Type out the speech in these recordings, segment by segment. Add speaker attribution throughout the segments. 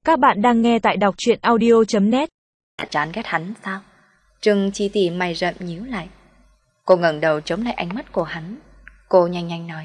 Speaker 1: Các bạn đang nghe tại đọc truyện audio.net.
Speaker 2: Chán ghét hắn sao? Trừng Chi Tỷ mày rậm nhíu lại. Cô ngẩng đầu chống lại ánh mắt của hắn. Cô nhanh nhanh nói.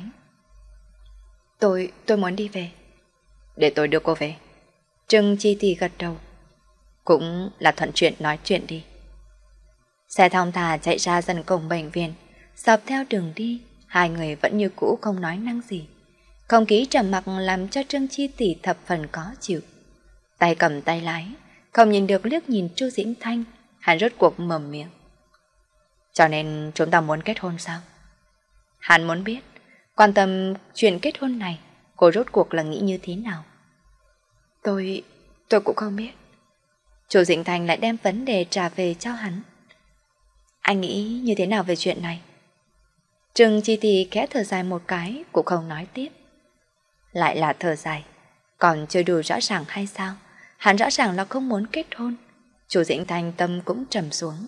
Speaker 2: Tôi muốn đi về. Để tôi đưa cô về. Trừng Chi Tỷ gật đầu. Cũng là thuận chuyện nói chuyện đi. Xe thong thả chạy ra dần cổng bệnh viện. Dọc theo đường đi, hai người vẫn như cũ không nói năng gì. Không khí trầm mặc làm cho Trương Chi Tỷ thập phần khó chịu. Tay cầm tay lái, không nhìn được liếc nhìn Chu Dĩnh Thanh, hắn rốt cuộc mở miệng. Cho nên chúng ta muốn kết hôn sao? Hắn muốn biết, quan tâm chuyện kết hôn này, cô rốt cuộc là nghĩ như thế nào? Tôi cũng không biết. Chu Dĩnh Thanh lại đem vấn đề trả về cho hắn. Anh nghĩ như thế nào về chuyện này? Trừng Chi Tỷ khẽ thở dài một cái, cũng không nói tiếp. Lại là thở dài, còn chưa đủ rõ ràng hay sao? Hắn rõ ràng là không muốn kết hôn. Chu Dĩnh Thanh tâm cũng trầm xuống.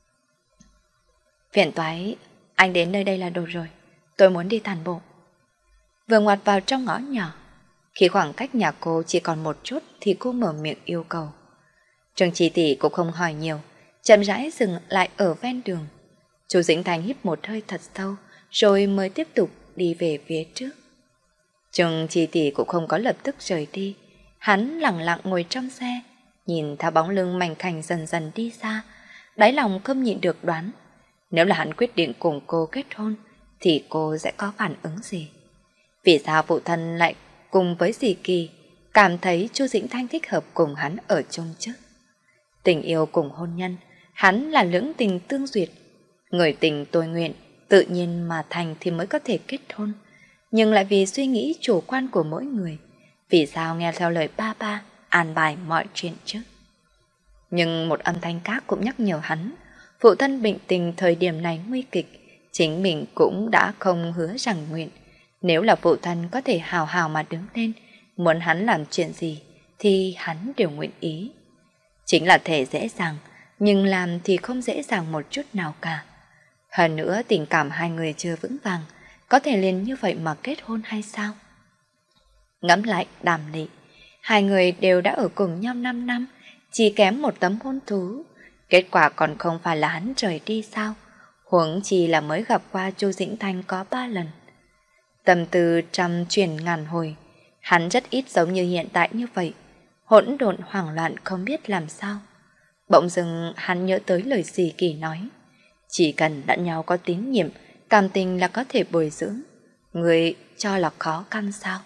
Speaker 2: Phiền toái, anh đến nơi đây là đủ rồi. Tôi muốn đi tản bộ. Vừa ngoặt vào trong ngõ nhỏ. Khi khoảng cách nhà cô chỉ còn một chút thì cô mở miệng yêu cầu. Trương Chi Tỷ cũng không hỏi nhiều, chậm rãi dừng lại ở ven đường. Chu Dĩnh Thanh hít một hơi thật sâu, rồi mới tiếp tục đi về phía trước. Trương Chi Tỷ cũng không có lập tức rời đi. Hắn lặng lặng ngồi trong xe, nhìn theo bóng lưng mảnh khảnh dần dần đi xa, đáy lòng không nhịn được đoán. Nếu là hắn quyết định cùng cô kết hôn, thì cô sẽ có phản ứng gì? Vì sao phụ thân lại cùng với dì Kỳ cảm thấy Chu Dĩnh Thanh thích hợp cùng hắn ở chung chứ? Tình yêu cùng hôn nhân, hắn là lưỡng tình tương duyệt. Người tình tôi nguyện, tự nhiên mà thành thì mới có thể kết hôn. Nhưng lại vì suy nghĩ chủ quan của mỗi người, vì sao nghe theo lời ba an bài mọi chuyện chứ? Nhưng một âm thanh khác cũng nhắc nhở hắn, phụ thân bệnh tình thời điểm này nguy kịch, chính mình cũng đã không hứa rằng nguyện. Nếu là phụ thân có thể hào hào mà đứng lên, muốn hắn làm chuyện gì thì hắn đều nguyện ý. Chính là thể dễ dàng, nhưng làm thì không dễ dàng một chút nào cả. Hơn nữa tình cảm hai người chưa vững vàng, có thể liền như vậy mà kết hôn hay sao? Ngẫm lại Đàm Lị, hai người đều đã ở cùng nhau 5 năm, chỉ kém một tấm hôn thú. Kết quả còn không phải là hắn rời đi sao? Huống chi là mới gặp qua Chu Dĩnh Thanh có 3 lần. Tâm tư trăm chuyển ngàn hồi, hắn rất ít giống như hiện tại như vậy, hỗn độn hoảng loạn không biết làm sao. Bỗng dưng hắn nhớ tới lời dì Kỳ nói, chỉ cần lẫn nhau có tín nhiệm, cảm tình là có thể bồi dưỡng. Người cho là khó khăn sao?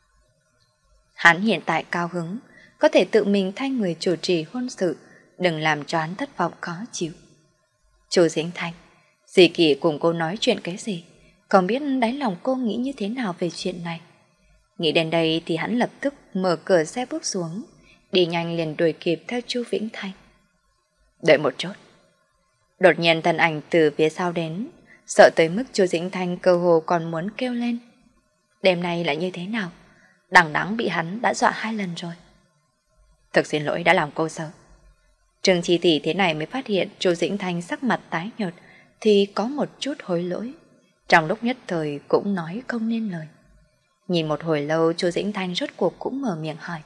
Speaker 2: Hắn hiện tại cao hứng, có thể tự mình thay người chủ trì hôn sự, đừng làm cho hắn thất vọng khó chịu. Chu Dĩnh Thanh, dì Kỳ cùng cô nói chuyện cái gì? Không biết đáy lòng cô nghĩ như thế nào về chuyện này. Nghĩ đến đây thì hắn lập tức mở cửa xe bước xuống, đi nhanh liền đuổi kịp theo Chu Vĩnh Thanh. Đợi một chút. Đột nhiên thân ảnh từ phía sau đến, sợ tới mức Chu Dĩnh Thanh cơ hồ còn muốn kêu lên. Đêm nay lại như thế nào? Đằng đẵng bị hắn đã dọa 2 lần rồi. Thực xin lỗi đã làm cô sợ. Trương Chi Tỷ thế này mới phát hiện Chu Dĩnh Thanh sắc mặt tái nhợt thì có một chút hối lỗi. Trong lúc nhất thời cũng nói không nên lời. Nhìn một hồi lâu Chu Dĩnh Thanh rốt cuộc cũng mở miệng hỏi.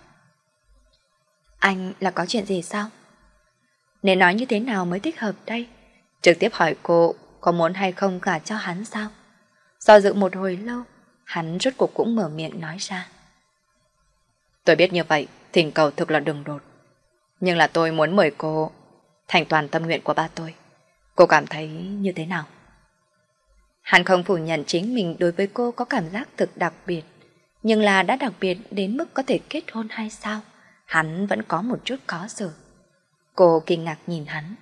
Speaker 2: Anh là có chuyện gì sao? Nên nói như thế nào mới thích hợp đây? Trực tiếp hỏi cô có muốn hay không gả cho hắn sao? Do dự một hồi lâu, hắn rốt cuộc cũng mở miệng nói ra. Tôi biết như vậy, thỉnh cầu thực là đường đột. Nhưng là tôi muốn mời cô thành toàn tâm nguyện của ba tôi. Cô cảm thấy như thế nào? Hắn không phủ nhận chính mình đối với cô có cảm giác thực đặc biệt. Nhưng là đã đặc biệt đến mức có thể kết hôn hay sao? Hắn vẫn có một chút khó xử. Cô kinh ngạc nhìn hắn.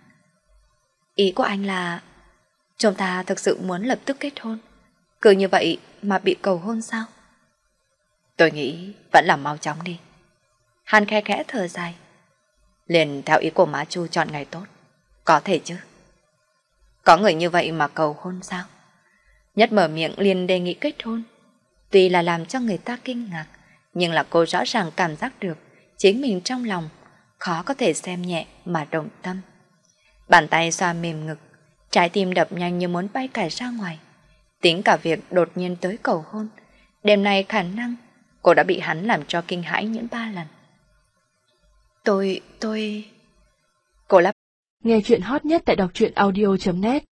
Speaker 2: Ý của anh là chúng ta thực sự muốn lập tức kết hôn, cứ như vậy mà bị cầu hôn sao? Tôi nghĩ vẫn là mau chóng đi. Hắn khẽ khẽ thở dài. Liền theo ý của má Chu chọn ngày tốt. Có thể chứ? Có người như vậy mà cầu hôn sao? Nhất mở miệng liền đề nghị kết hôn. Tuy là làm cho người ta kinh ngạc, nhưng là cô rõ ràng cảm giác được chính mình trong lòng khó có thể xem nhẹ mà động tâm. Bàn tay xoa mềm ngực, trái tim đập nhanh như muốn bay cả ra ngoài. Tính cả việc đột nhiên tới cầu hôn, đêm nay khả năng cô đã bị hắn làm cho kinh hãi những 3 lần. Tôi... Cô lắp.
Speaker 1: Nghe chuyện hot nhất tại đọc truyện audio.net